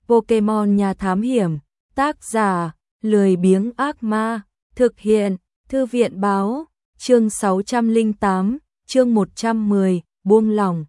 Pokemon Nhà Thám Hiểm, tác giả, lười biếng ác ma, thực hiện, Thư viện báo, chương 608, chương 110, buông lỏng.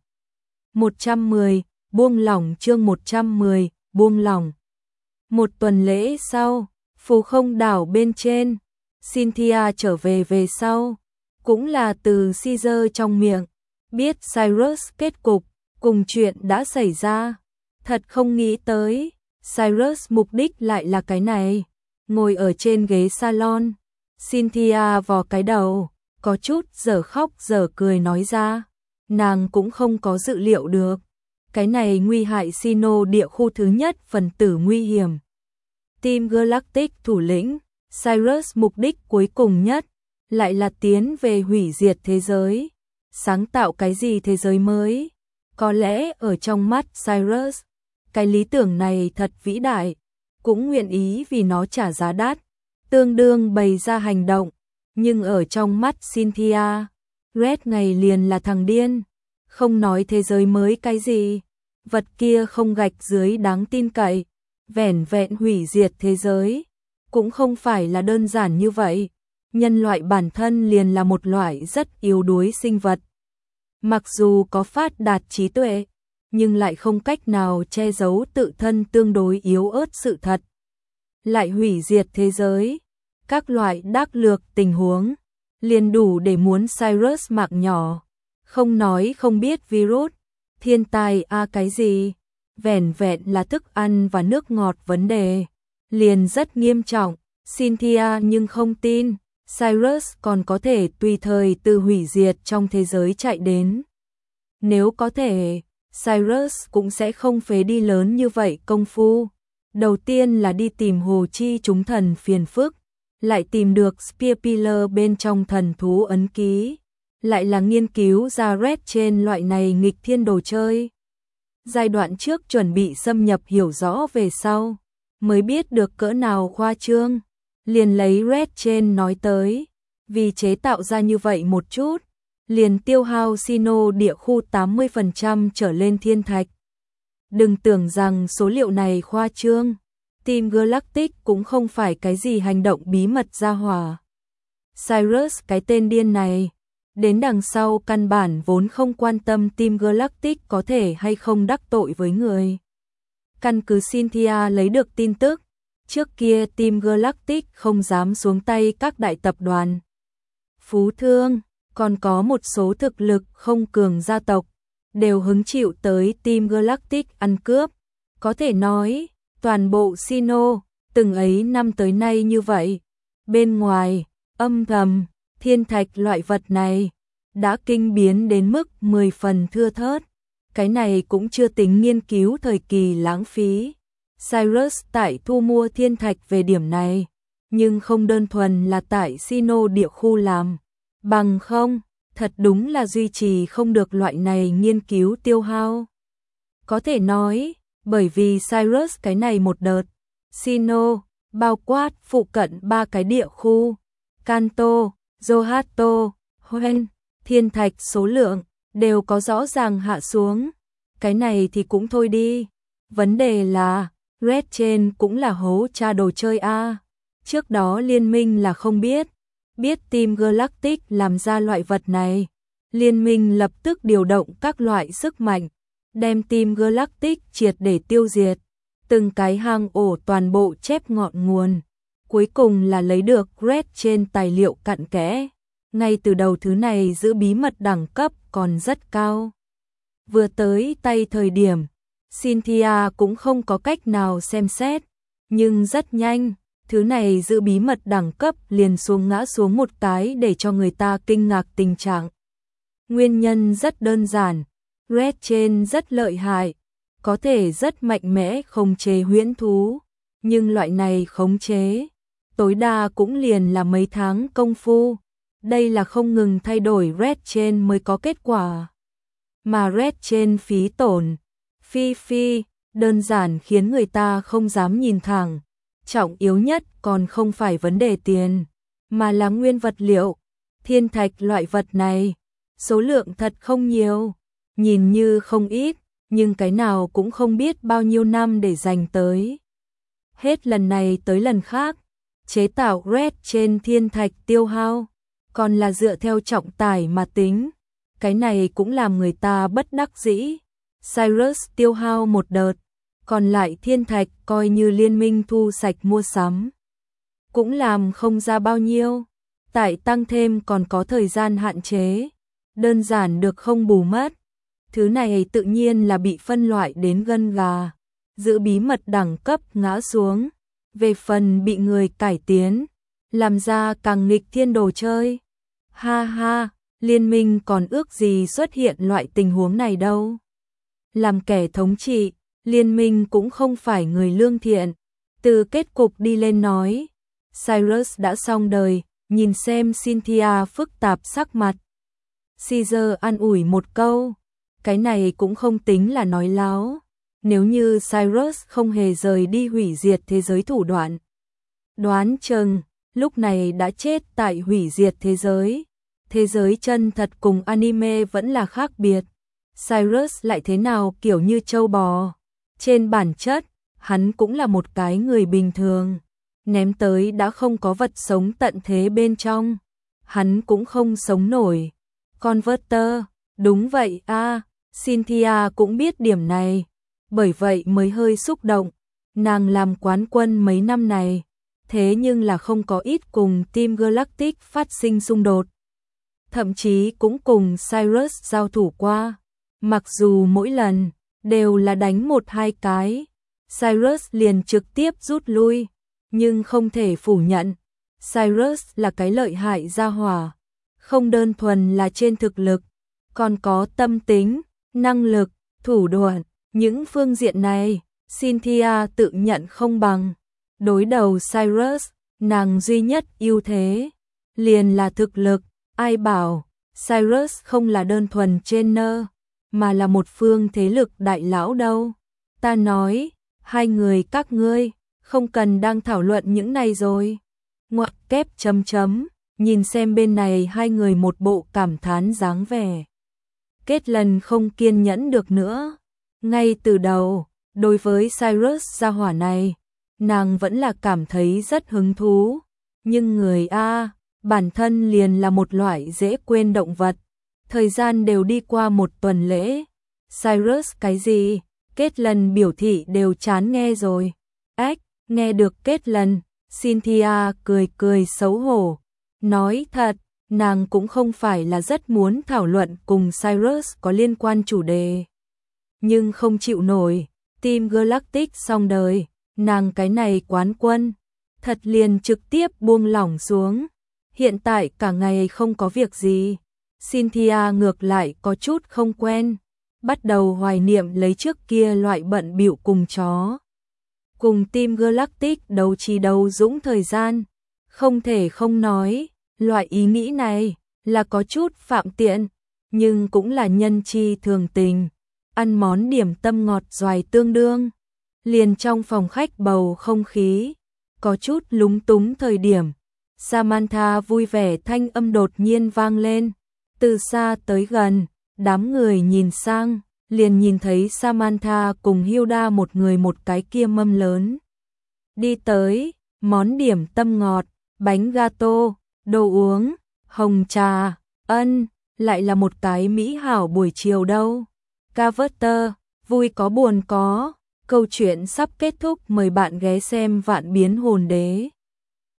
110, buông lỏng chương 110, buông lỏng. Một tuần lễ sau, Phù Không đảo bên trên, Cynthia trở về sau, cũng là từ Caesar trong miệng, biết Cyrus kết cục, cùng chuyện đã xảy ra. Thật không nghĩ tới, Cyrus mục đích lại là cái này. Ngồi ở trên ghế salon, Cynthia vò cái đầu, có chút dở khóc dở cười nói ra. Nàng cũng không có dự liệu được. Cái này nguy hại Sinnoh địa khu thứ nhất phần tử nguy hiểm. Team Galactic thủ lĩnh, Cyrus mục đích cuối cùng nhất, lại là tiến về hủy diệt thế giới. Sáng tạo cái gì thế giới mới? Có lẽ ở trong mắt Cyrus, cái lý tưởng này thật vĩ đại, cũng nguyện ý vì nó trả giá đắt, tương đương bày ra hành động. Nhưng ở trong mắt Cynthia, Red ngày liền là thằng điên, không nói thế giới mới cái gì, vật kia không gạch dưới đáng tin cậy, vẻn vẹn hủy diệt thế giới, cũng không phải là đơn giản như vậy. Nhân loại bản thân liền là một loại rất yếu đuối sinh vật. Mặc dù có phát đạt trí tuệ, nhưng lại không cách nào che giấu tự thân tương đối yếu ớt sự thật. Lại hủy diệt thế giới, các loại đắc lược tình huống, liền đủ để muốn Cyrus mạng nhỏ. Không nói không biết virus, thiên tai cái gì, vẻn vẹn là thức ăn và nước ngọt vấn đề, liền rất nghiêm trọng. Cynthia nhưng không tin, Cyrus còn có thể tùy thời từ hủy diệt trong thế giới chạy đến. Nếu có thể, Cyrus cũng sẽ không phế đi lớn như vậy công phu. Đầu tiên là đi tìm Hồ Chi chúng thần phiền phức, lại tìm được Spear Pillar bên trong thần thú ấn ký, lại là nghiên cứu ra Red trên loại này nghịch thiên đồ chơi. Giai đoạn trước chuẩn bị xâm nhập hiểu rõ về sau, mới biết được cỡ nào khoa trương, liền lấy Red trên nói tới, vì chế tạo ra như vậy một chút, liền tiêu hao Sinnoh địa khu 80% trở lên thiên thạch. Đừng tưởng rằng số liệu này khoa trương, Team Galactic cũng không phải cái gì hành động bí mật ra hỏa. Cyrus cái tên điên này, đến đằng sau căn bản vốn không quan tâm Team Galactic có thể hay không đắc tội với người. Căn cứ Cynthia lấy được tin tức, trước kia Team Galactic không dám xuống tay các đại tập đoàn. Phú Thương, còn có một số thực lực không cường gia tộc, đều hứng chịu tới Team Galactic ăn cướp. Có thể nói, toàn bộ Sinnoh, từng ấy năm tới nay như vậy. Bên ngoài, âm thầm, thiên thạch loại vật này, đã kinh biến đến mức 10 phần thưa thớt. Cái này cũng chưa tính nghiên cứu thời kỳ lãng phí. Cyrus tại thu mua thiên thạch về điểm này, nhưng không đơn thuần là tại Sinnoh địa khu làm. Bằng không, thật đúng là duy trì không được loại này nghiên cứu tiêu hao. Có thể nói, bởi vì Cyrus cái này một đợt, Sinnoh, bao quát phụ cận 3 cái địa khu, Kanto, Johto, Hoenn, thiên thạch số lượng, đều có rõ ràng hạ xuống. Cái này thì cũng thôi đi. Vấn đề là, Red trên cũng là hố cha đồ chơi a. Trước đó liên minh là không biết Team Galactic làm ra loại vật này. Liên minh lập tức điều động các loại sức mạnh, đem Team Galactic triệt để tiêu diệt. Từng cái hang ổ toàn bộ chép ngọn nguồn. Cuối cùng là lấy được Red trên tài liệu cặn kẽ. Ngay từ đầu thứ này giữ bí mật đẳng cấp còn rất cao. Vừa tới tay thời điểm, Cynthia cũng không có cách nào xem xét. Nhưng rất nhanh, thứ này giữ bí mật đẳng cấp liền ngã xuống một cái để cho người ta kinh ngạc tình trạng. Nguyên nhân rất đơn giản, Red trên rất lợi hại, có thể rất mạnh mẽ khống chế huyễn thú, nhưng loại này khống chế, tối đa cũng liền là mấy tháng công phu. Đây là không ngừng thay đổi Red trên mới có kết quả. Mà Red trên phí tổn, phi, đơn giản khiến người ta không dám nhìn thẳng. Trọng yếu nhất còn không phải vấn đề tiền, mà là nguyên vật liệu. Thiên thạch loại vật này, số lượng thật không nhiều, nhìn như không ít, nhưng cái nào cũng không biết bao nhiêu năm để dành tới. Hết lần này tới lần khác, chế tạo Red trên thiên thạch tiêu hao, còn là dựa theo trọng tải mà tính. Cái này cũng làm người ta bất đắc dĩ. Cyrus tiêu hao một đợt, còn lại thiên thạch coi như liên minh thu sạch mua sắm. Cũng làm không ra bao nhiêu, tại tăng thêm còn có thời gian hạn chế, đơn giản được không bù mất. Thứ này tự nhiên là bị phân loại đến gân gà, giữ bí mật đẳng cấp ngã xuống. Về phần bị người cải tiến, làm ra càng nghịch thiên đồ chơi. Ha ha, liên minh còn ước gì xuất hiện loại tình huống này đâu. Làm kẻ thống trị, liên minh cũng không phải người lương thiện. Từ kết cục đi lên nói, Cyrus đã xong đời, nhìn xem Cynthia phức tạp sắc mặt. Caesar an ủi một câu, cái này cũng không tính là nói láo. Nếu như Cyrus không hề rời đi hủy diệt thế giới thủ đoạn, đoán chừng lúc này đã chết tại hủy diệt thế giới. Thế giới chân thật cùng anime vẫn là khác biệt. Cyrus lại thế nào kiểu như trâu bò. Trên bản chất, hắn cũng là một cái người bình thường. Ném tới đã không có vật sống tận thế bên trong. Hắn cũng không sống nổi. Converter, đúng vậy a, Cynthia cũng biết điểm này. Bởi vậy mới hơi xúc động. Nàng làm quán quân mấy năm này, thế nhưng là không có ít cùng Team Galactic phát sinh xung đột. Thậm chí cũng cùng Cyrus giao thủ qua. Mặc dù mỗi lần đều là đánh 1-2 cái, Cyrus liền trực tiếp rút lui, nhưng không thể phủ nhận, Cyrus là cái lợi hại gia hỏa, không đơn thuần là trên thực lực, còn có tâm tính, năng lực, thủ đoạn, những phương diện này, Cynthia tự nhận không bằng. Đối đầu Cyrus, nàng duy nhất ưu thế liền là thực lực. Ai bảo Cyrus không là đơn thuần trainer, mà là một phương thế lực đại lão đâu. Ta nói, hai người các ngươi không cần đang thảo luận những này rồi. Ngoặc kép chấm chấm, nhìn xem bên này hai người một bộ cảm thán dáng vẻ. Kết lần không kiên nhẫn được nữa. Ngay từ đầu, đối với Cyrus gia hỏa này, nàng vẫn là cảm thấy rất hứng thú. Nhưng người A, bản thân liền là một loại dễ quên động vật. Thời gian đều đi qua một tuần lễ. Cyrus cái gì? Kết lần biểu thị đều chán nghe rồi. Ếch, nghe được kết lần, Cynthia cười cười xấu hổ. Nói thật, nàng cũng không phải là rất muốn thảo luận cùng Cyrus có liên quan chủ đề. Nhưng không chịu nổi, Team Galactic xong đời, nàng cái này quán quân. Thật liền trực tiếp buông lỏng xuống. Hiện tại cả ngày không có việc gì. Cynthia ngược lại có chút không quen. Bắt đầu hoài niệm lấy trước kia loại bận bịu cùng chó. Cùng Team Galactic đấu trí đấu dũng thời gian. Không thể không nói, loại ý nghĩ này là có chút phạm tiện, nhưng cũng là nhân chi thường tình. Ăn món điểm tâm ngọt xoài tương đương. Liền trong phòng khách bầu không khí có chút lúng túng thời điểm, Samantha vui vẻ thanh âm đột nhiên vang lên. Từ xa tới gần, đám người nhìn sang, liền nhìn thấy Samantha cùng Hilda một người một cái kia mâm lớn. Đi tới, món điểm tâm ngọt, bánh gato, đồ uống, hồng trà, lại là một cái mỹ hảo buổi chiều đâu. Carver, vui có buồn có. Câu chuyện sắp kết thúc, mời bạn ghé xem Vạn Biến Hồn Đế.